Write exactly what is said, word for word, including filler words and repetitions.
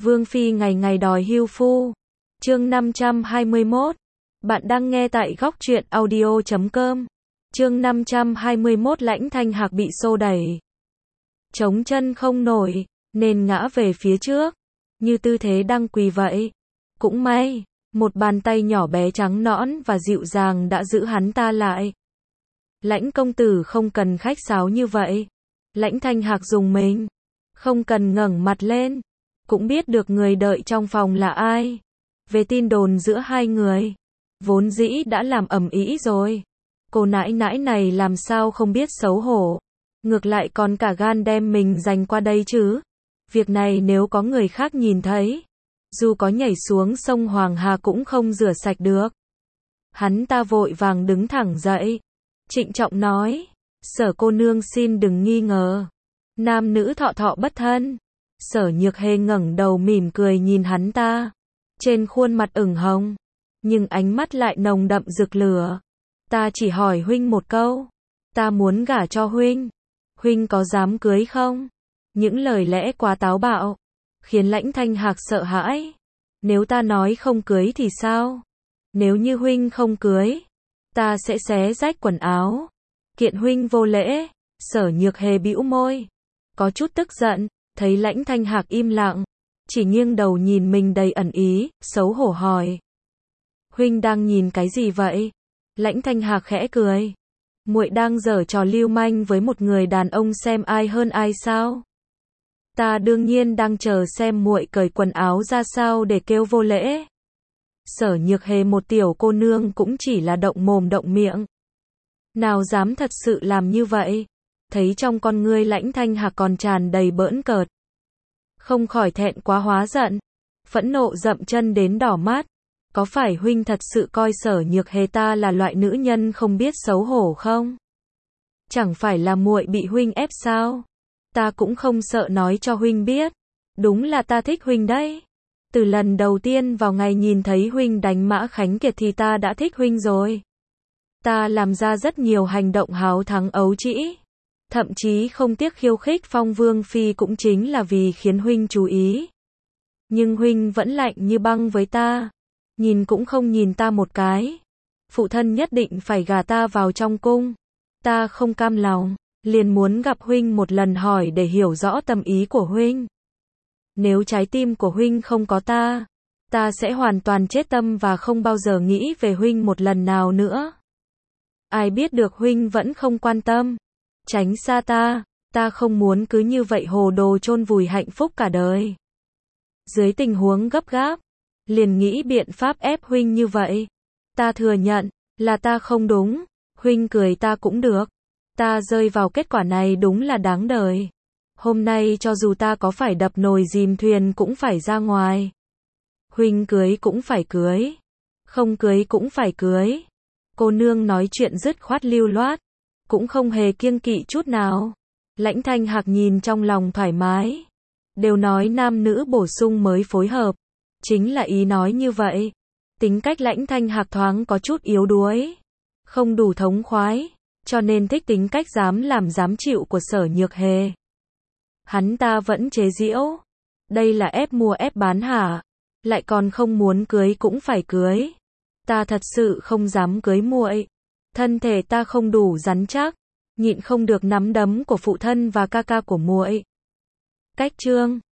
Vương phi ngày ngày đòi hưu phu. Chương năm trăm hai mươi mốt. Bạn đang nghe tại góc truyện audio chấm com. Chương năm trăm hai mươi mốt. Lãnh Thanh Hạc bị xô đẩy, chống chân không nổi, nên ngã về phía trước, như tư thế đang quỳ vậy. Cũng may, một bàn tay nhỏ bé trắng nõn và dịu dàng đã giữ hắn ta lại. Lãnh công tử không cần khách sáo như vậy. Lãnh Thanh Hạc dùng mình, không cần ngẩng mặt lên, cũng biết được người đợi trong phòng là ai. Về tin đồn giữa hai người, vốn dĩ đã làm ầm ĩ rồi. Cô nãi nãi này làm sao không biết xấu hổ, ngược lại còn cả gan đem mình giành qua đây chứ. Việc này nếu có người khác nhìn thấy, dù có nhảy xuống sông Hoàng Hà cũng không rửa sạch được. Hắn ta vội vàng đứng thẳng dậy, trịnh trọng nói, Sở cô nương xin đừng nghi ngờ, nam nữ thọ thọ bất thân. Sở Nhược Hề ngẩng đầu mỉm cười nhìn hắn ta, trên khuôn mặt ửng hồng, nhưng ánh mắt lại nồng đậm rực lửa. Ta chỉ hỏi huynh một câu, ta muốn gả cho huynh, huynh có dám cưới không? Những lời lẽ quá táo bạo, khiến Lãnh Thanh Hạc sợ hãi. Nếu ta nói không cưới thì sao? Nếu như huynh không cưới, ta sẽ xé rách quần áo, kiện huynh vô lễ. Sở Nhược Hề bĩu môi, có chút tức giận, thấy Lãnh Thanh Hạc im lặng, chỉ nghiêng đầu nhìn mình đầy ẩn ý, xấu hổ hỏi. Huynh đang nhìn cái gì vậy? Lãnh Thanh Hạc khẽ cười. Muội đang giở trò lưu manh với một người đàn ông xem ai hơn ai sao? Ta đương nhiên đang chờ xem muội cởi quần áo ra sao để kêu vô lễ. Sở Nhược Hề một tiểu cô nương cũng chỉ là động mồm động miệng, nào dám thật sự làm như vậy. Thấy trong con ngươi Lãnh Thanh Hạc còn tràn đầy bỡn cợt, không khỏi thẹn quá hóa giận, phẫn nộ dậm chân đến đỏ mắt. Có phải huynh thật sự coi Sở Nhược Hề ta là loại nữ nhân không biết xấu hổ không? Chẳng phải là muội bị huynh ép sao? Ta cũng không sợ nói cho huynh biết, đúng là ta thích huynh đấy. Từ lần đầu tiên vào ngày nhìn thấy huynh đánh Mã Khánh Kiệt thì ta đã thích huynh rồi. Ta làm ra rất nhiều hành động háo thắng ấu trĩ, thậm chí không tiếc khiêu khích Phong Vương phi cũng chính là vì khiến huynh chú ý. Nhưng huynh vẫn lạnh như băng với ta, nhìn cũng không nhìn ta một cái. Phụ thân nhất định phải gả ta vào trong cung. Ta không cam lòng, liền muốn gặp huynh một lần hỏi để hiểu rõ tâm ý của huynh. Nếu trái tim của huynh không có ta, ta sẽ hoàn toàn chết tâm và không bao giờ nghĩ về huynh một lần nào nữa. Ai biết được huynh vẫn không quan tâm, tránh xa ta. Ta không muốn cứ như vậy hồ đồ chôn vùi hạnh phúc cả đời. Dưới tình huống gấp gáp, liền nghĩ biện pháp ép huynh như vậy. Ta thừa nhận, là ta không đúng, huynh cười ta cũng được. Ta rơi vào kết quả này đúng là đáng đời. Hôm nay cho dù ta có phải đập nồi dìm thuyền cũng phải ra ngoài. Huynh cưới cũng phải cưới, không cưới cũng phải cưới. Cô nương nói chuyện dứt khoát lưu loát, cũng không hề kiêng kỵ chút nào. Lãnh Thanh Hạc nhìn trong lòng thoải mái. Đều nói nam nữ bổ sung mới phối hợp, chính là ý nói như vậy. Tính cách Lãnh Thanh Hạc thoáng có chút yếu đuối, không đủ thống khoái, cho nên thích tính cách dám làm dám chịu của Sở Nhược Hề. Hắn ta vẫn chế giễu, đây là ép mua ép bán hả? Lại còn không muốn cưới cũng phải cưới. Ta thật sự không dám cưới muội. Thân thể ta không đủ rắn chắc, nhịn không được nắm đấm của phụ thân và ca ca của muội. Cách chương